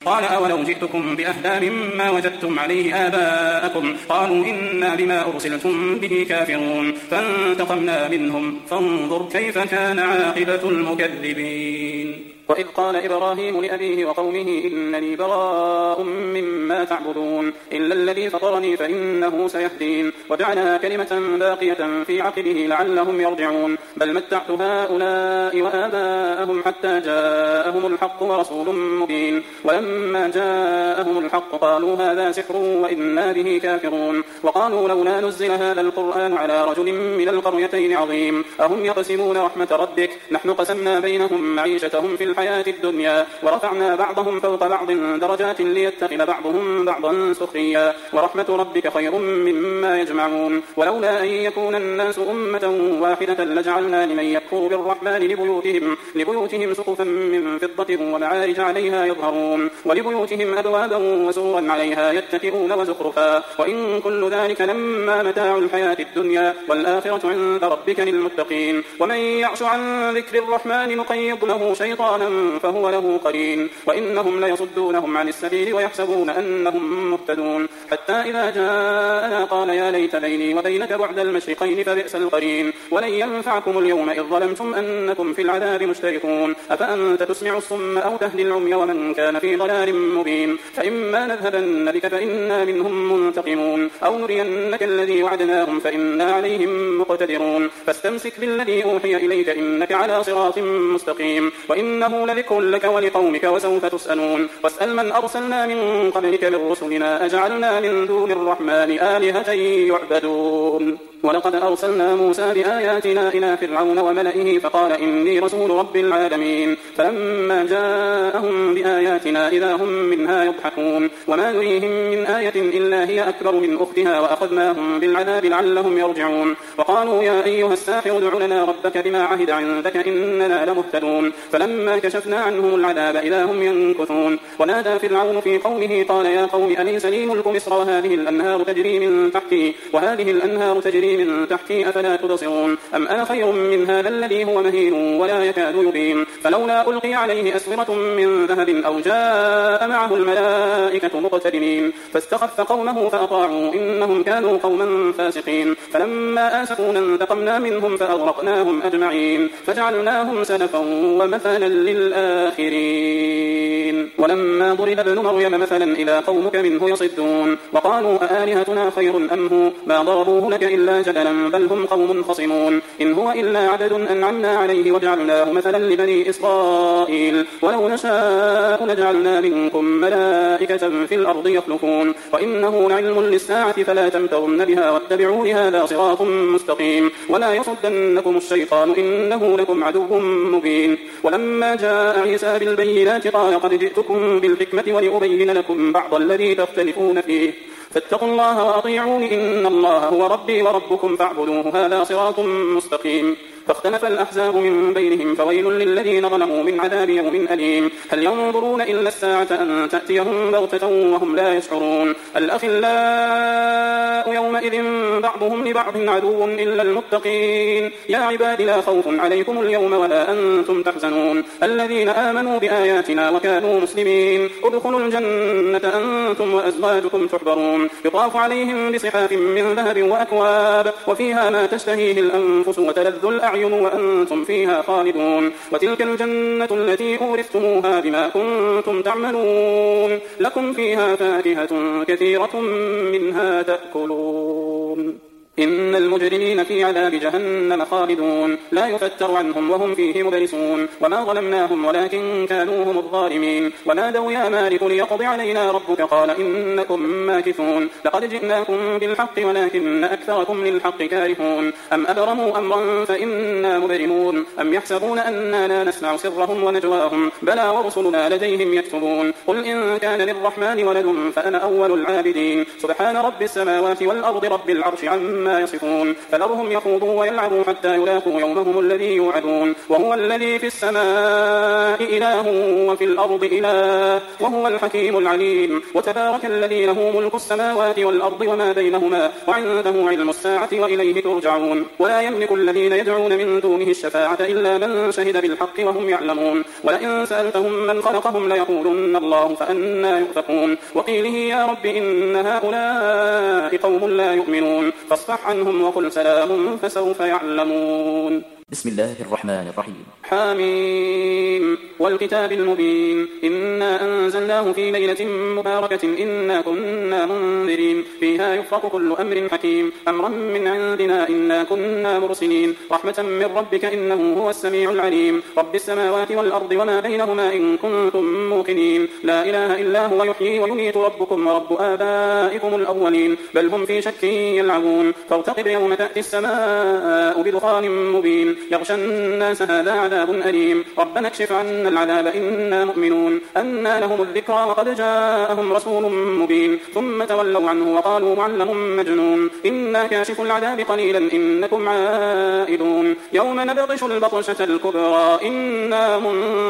قال أولو جئتكم بأهدى مما وجدتم عليه آباءكم قالوا إنا بما أرسلتم به كافرون فانتقمنا منهم فانظر كيف كان عاقبة المكذبين. وإذ قال إبراهيم لأبيه وقومه إنني براء مما تعبدون إلا الذي فطرني فإنه سيهدين وجعلها كلمة باقية في عقبه لعلهم يرجعون بل متعت هؤلاء وآباءهم حتى جاءهم الحق ورسول مبين ولما جاءهم الحق قالوا هذا سحر وإنا به كافرون وقالوا لولا نزل هذا القرآن على رجل من القريتين عظيم أهم يقسمون رحمة ربك نحن قسمنا بينهم معيشتهم في الحياة الدنيا ورفعنا بعضهم فوق بعض درجات ليتخذ بعضهم بعضا سخريا ورحمة ربك خير مما يجمعون ولولا أن يكون الناس أمة واحدة لجعلنا لمن يكفر بالرحمن لبيوتهم سقفا من فضة ومعارج عليها يظهرون ولبيوتهم أبوابا وسورا عليها يتكئون وزخرفا وإن كل ذلك لما متاع الحياة الدنيا والآخرة عند ربك للمتقين ومن يعش عن ذكر الرحمن نقيض له شيطانا فهو له قرين وإنهم ليصدونهم عن السبيل ويحسبون أنهم مهتدون حتى إذا جاءنا قال يا ليت بيني وبينك بعد المشرقين فبئس القرين ولن ينفعكم اليوم إذ ظلمتم أنكم في العذاب مشتركون أفأنت تسمع الصم أو تهدي العمي ومن كان في ضلال مبين فإما نذهبن بك فإنا منهم منتقمون أو نرينك الذي وعدناهم فإنا عليهم مقتدرون فاستمسك بالذي أوحي إليك إنك على صراط مستقيم وإنه لذكر لك ولقومك وسوف تسألون واسأل من أرسلنا من قبلك من رسلنا أجعلنا من دون الرحمن آلهة يعبدون ولقد أرسلنا موسى بآياتنا إلى فرعون وملئه فقال إني رسول رب العالمين فلما جاءهم بآياتنا إذا هم منها يضحكون وما نريهم من آية إلا هي أكبر من أختها وأخذناهم بالعذاب لعلهم يرجعون وقالوا يا أيها الساحر ادع لنا ربك بما عهد عندك إننا لمهتدون فلما كشفنا عنهم العذاب إذا هم ينكثون ونادى فرعون في قومه قال يا قوم أليس لي ملك مصر وهذه الأنهار تجري من تحتي أفلا تبصرون أم أنا خير من هذا الذي هو مهين ولا يكاد يبين فلولا ألقي عليه أسورة من ذهب أو جاء معه الملائكة مقترنين فاستخف قومه فأطاعوا إنهم كانوا قوما فاسقين فلما آسفونا انتقمنا منهم فأغرقناهم أجمعين فجعلناهم سلفا ومثلا للآخرين ولما ضرب ابن مريم مثلا إذا قومك منه يصدون وقالوا أآلهتنا خير أم هو ما ضربوه لك إلا جدلا بل هم قوم خصمون إن هو إلا عبد أنعمنا عليه وجعلناه مثلا لبني إسرائيل ولو نشاء لجعلنا منكم ملائكة في الأرض يخلفون وإنه لعلم للساعة فلا تمترن بها واتبعوا هذا صراط مستقيم ولا يصدنكم الشيطان إنه لكم عدو مبين ولما جاء عيسى بالبينات قال قد جئتكم بالحكمة ولأبين لكم بعض الذي تختلفون فيه فاتقوا الله وأطيعون إن الله هو ربي وربكم فاعبدوه هذا صراط مستقيم فاختلف الأحزاب من بينهم فويل للذين ظلموا من عذاب يوم أليم هل ينظرون إلا الساعة أن تأتيهم بغتة وهم لا يشعرون الأخلاء يومئذ بعضهم لبعض عدو إلا المتقين يا عباد لا خوف عليكم اليوم ولا أنتم تحزنون الذين آمنوا بآياتنا وكانوا مسلمين ادخلوا الجنة أنتم وأزواجكم تحبرون يطاف عليهم بصحاف من ذهب وأكواب وفيها ما تشتهيه الأنفس وتلذ الأعين وأنتم فيها خالدون وتلك الجنة التي أورثتموها بما كنتم تعملون لكم فيها فاكهة كثيرة منها تأكلون إن المجرمين في عذاب جهنم خالدون لا يفتر عنهم وهم فيه مبلسون وما ظلمناهم ولكن كانوا هم الظالمين ونادوا يا مالك ليقضي علينا ربك قال إنكم ماكثون لقد جئناكم بالحق ولكن أكثركم للحق كارهون أم أبرموا أمرا فإنا مبرمون أم يحسبون أننا لا نسمع سرهم ونجواهم بلى ورسلنا لديهم يكتبون قل إن كان للرحمن ولد فأنا أول العابدين سبحان رب السماوات والأرض رب العرش عما عما يصفون فذرهم يخوضوا ويلعبوا حتى يلاقوا يومهم الذي يوعدون وهو الذي في السماء إله وفي الأرض إله وهو الحكيم العليم وتبارك الذي له ملك السماوات والأرض وما بينهما وعنده علم الساعة وإليه ترجعون ولا يملك الذين يدعون من دونه الشفاعة إلا من شهد بالحق وهم يعلمون ولئن سألتهم من خلقهم ليقولن الله فأنى يؤفكون وقيله يا رب إن هؤلاء قوم لا يؤمنون فاصفح عنهم وقل سلام فسوف يعلمون. بسم الله الرحمن الرحيم. حاميم والكتاب المبين إنا أنزلناه في ليلة مباركة إنا كنا منذرين فيها يفرق كل أمر حكيم أمرا من عندنا إنا كنا مرسلين رحمة من ربك إنه هو السميع العليم رب السماوات والأرض وما بينهما إن كنتم موقنين لا إله إلا هو يحيي ويميت ربكم ورب آبائكم الأولين بل هم في شك يلعبون فارتقب يوم تأتي السماء بدخان مبين يغشى الناس هذا عذاب أليم ربنا اكشف عنا العذاب إنا مؤمنون أنى لهم الذكرى وقد جاءهم رسول مبين ثم تولوا عنه وقالوا معلم مجنون إنا كاشف العذاب قليلا إنكم عائدون يوم نبطش البطشة الكبرى إنا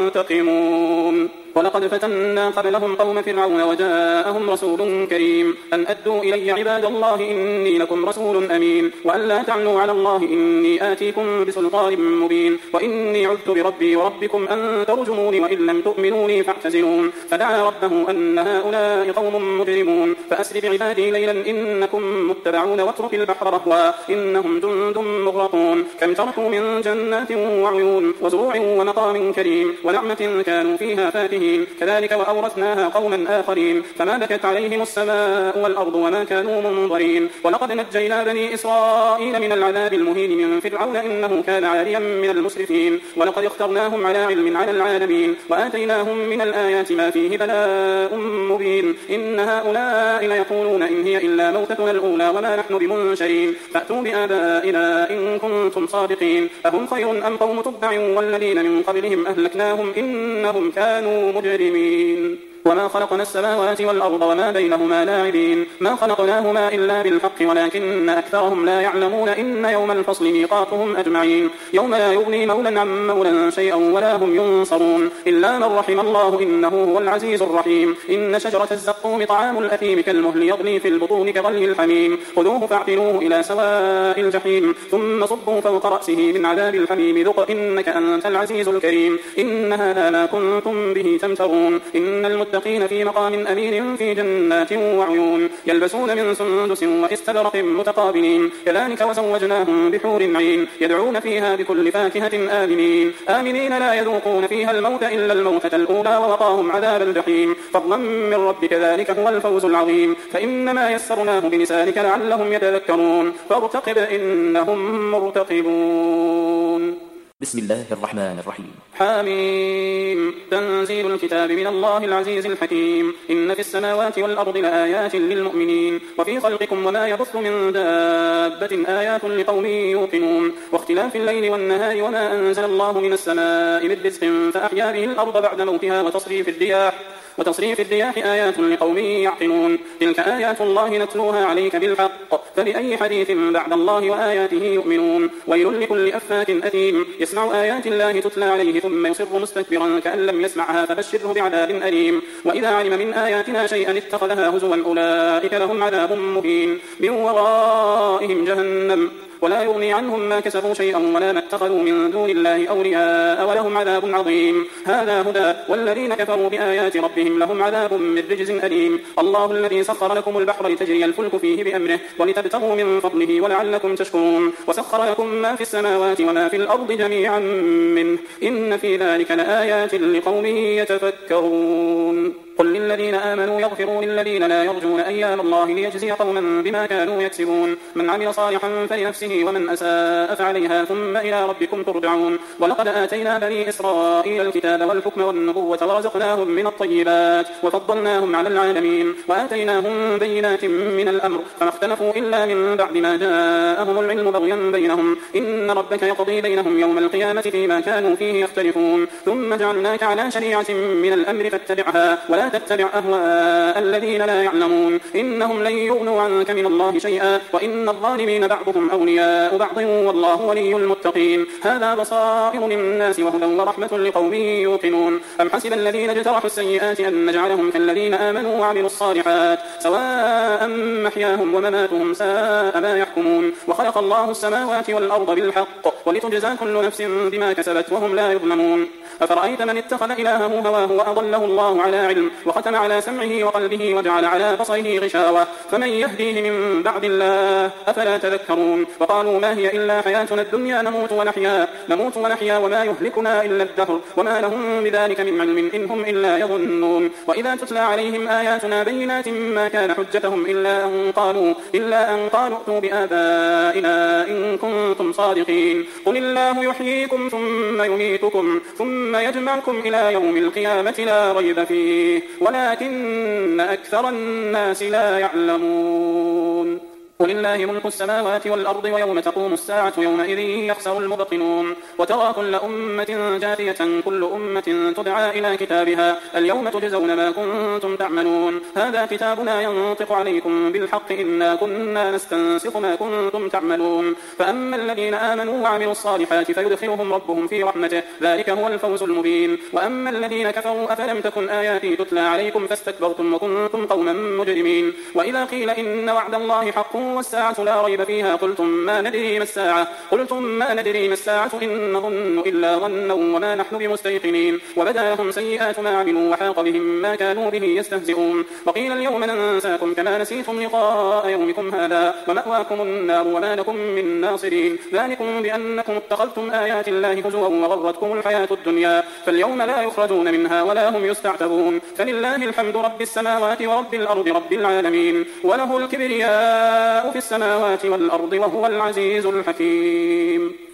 منتقمون ولقد فتنا قبلهم قوم فرعون وجاءهم رسول كريم أن أدوا إلي عباد الله إني لكم رسول أمين وأن لا تعلوا على الله إني آتيكم بسلطان مبين وإني عذت بربي وربكم أن ترجموني وإن لم تؤمنوني فاعتزلون فدعا ربه أن هؤلاء قوم مجرمون فأسر بعبادي ليلا إنكم متبعون واترك البحر رهوا إنهم جند مغرقون كم تركوا من جنات وعيون وزروع ومقام كريم ونعمة كانوا فيها فاكهين كذلك وأورثناها قوما آخرين فما بكت عليهم السماء والأرض وما كانوا منظرين ولقد نجينا بني إسرائيل من العذاب المهين من فرعون إنه كان عاليا من المسرفين ولقد اخترناهم على علم على العالمين وآتيناهم من الآيات ما فيه بلاء مبين إن هؤلاء ليقولون إن هي إلا موتتنا الأولى وما نحن بمنشرين فأتوا بآبائنا إن كنتم صادقين أهم خير أم قوم تبع والذين من قبلهم أهلكناهم إنهم كانوا مجرمين وما خلقنا السماوات والأرض وما بينهما لاعبين ما خلقناهما إلا بالحق ولكن أكثرهم لا يعلمون إن يوم الفصل ميقاتهم أجمعين يوم لا يغني مولا عن مولا شيئا ولا هم ينصرون إلا من رحم الله إنه هو العزيز الرحيم إن شجرة الزقوم طعام الأثيم كالمهل يغلي في البطون كغلي الحميم خذوه فاعتلوه إلى سواء الجحيم ثم صبوا فوق رأسه من عذاب الحميم ذق إنك أنت العزيز الكريم إن هذا ما كنتم به تمترون إن المتقين في مقام أمين في جنات وعيون يلبسون من سندس واستبرق متقابلين كذلك وزوجناهم بحور عين يدعون فيها بكل فاكهة آمنين لا يذوقون فيها الموت إلا الموتة الأولى ووقاهم عذاب الجحيم فضلا من ربك ذلك هو الفوز العظيم فإنما يسرناه بلسانك لعلهم يتذكرون فارتقب إنهم مرتقبون. بسم الله الرحمن الرحيم. حاميم تنزيل الكتاب من الله العزيز الحكيم إن في السماوات والأرض لآيات للمؤمنين وفي خلقكم وما يبث من دابة آيات لقوم يوقنون واختلاف الليل والنهار وما أنزل الله من السماء من رزق فأحيا به الأرض بعد موتها وتصريف الرياح آيات لقوم يعقلون تلك آيات الله نتلوها عليك بالحق فبأي حديث بعد الله وآياته يؤمنون ويل لكل أفاك أثيم يسمع آيات الله تتلى عليه ثم يصر مستكبرا كأن لم يسمعها فبشره بعذاب أليم وإذا علم من آياتنا شيئا اتخذها هزوا أولئك لهم عذاب مهين من ورائهم جهنم ولا يغني عنهم ما كسبوا شيئا ولا ما اتخذوا من دون الله أولياء ولهم عذاب عظيم هذا هدى والذين كفروا بآيات ربهم لهم عذاب من رجز أليم الله الذي سخر لكم البحر لتجري الفلك فيه بأمره ولتبتغوا من فضله ولعلكم تشكرون وسخر لكم ما في السماوات وما في الأرض جميعا منه إن في ذلك لآيات لقوم يتفكرون قل للذين آمنوا يغفروا للذين لا يرجون أيام الله ليجزي قوما بما كانوا يكسبون من عمل صالحا فلنفسه ومن أساء فعليها ثم إلى ربكم ترجعون ولقد آتينا بني إسرائيل الكتاب والحكم والنبوة ورزقناهم من الطيبات وفضلناهم على العالمين وآتيناهم بينات من الأمر فما اختلفوا إلا من بعد ما جاءهم العلم بغيا بينهم إن ربك يقضي بينهم يوم القيامة فيما كانوا فيه يختلفون ثم جعلناك على شريعة من الأمر فاتبعها ولا ولا تتبع أهواء الذين لا يعلمون إنهم لن يغنوا عنك من الله شيئا وإن الظالمين بعضهم أولياء بعض والله ولي المتقين هذا بصائر للناس وهدى ورحمة لقوم يوقنون أم حسب الذين اجترحوا السيئات أن نجعلهم كالذين آمنوا وعملوا الصالحات سواء محياهم ومماتهم ساء ما يحكمون وخلق الله السماوات والأرض بالحق ولتجزى كل نفس بما كسبت وهم لا يظلمون أفرأيت من اتخذ إلهه هواه وأضله الله على علم وختم على سمعه وقلبه وجعل على بصره غشاوة فمن يهديه من بعد الله أفلا تذكرون وقالوا ما هي إلا حياتنا الدنيا نموت ونحيا وما يهلكنا إلا الدهر وما لهم بذلك من علم إن هم إلا يظنون وإذا تتلى عليهم آياتنا بينات ما كان حجتهم إلا أن قالوا ائتوا بآبائنا إن كنتم صادقين قل الله يحييكم ثم يميتكم ثم يجمعكم إلى يوم القيامة لا ريب فيه ولكن أكثر الناس لا يعلمون قل الله ملك السماوات والأرض ويوم تقوم الساعة يومئذ يخسر المبطلون وترى كل أمة جاثية كل أمة تدعى إلى كتابها اليوم تجزون ما كنتم تعملون هذا كتابنا ينطق عليكم بالحق إنا كنا نستنسخ ما كنتم تعملون فأما الذين آمنوا وعملوا الصالحات فيدخلهم ربهم في رحمته ذلك هو الفوز المبين وأما الذين كفروا أفلم تكن آياتي تتلى عليكم فاستكبرتم وكنتم قوما مجرمين وإذا قيل إن وعد الله حق والساعة لا ريب فيها قلتم ما ندري ما الساعة إن نظن إلا ظنا وما نحن بمستيقنين وبدا لهم سيئات ما عملوا وحاق بهم ما كانوا به يستهزئون وقيل اليوم ننساكم كما نسيتم لقاء يومكم هذا ومأواكم النار وما لكم من ناصرين ذلكم بأنكم اتخذتم آيات الله هزوا وغرتكم الحياة الدنيا فاليوم لا يخرجون منها ولا هم يستعتبون فلله الحمد رب السماوات ورب الأرض رب العالمين وله الكبرياء في السماوات والأرض وهو العزيز الحكيم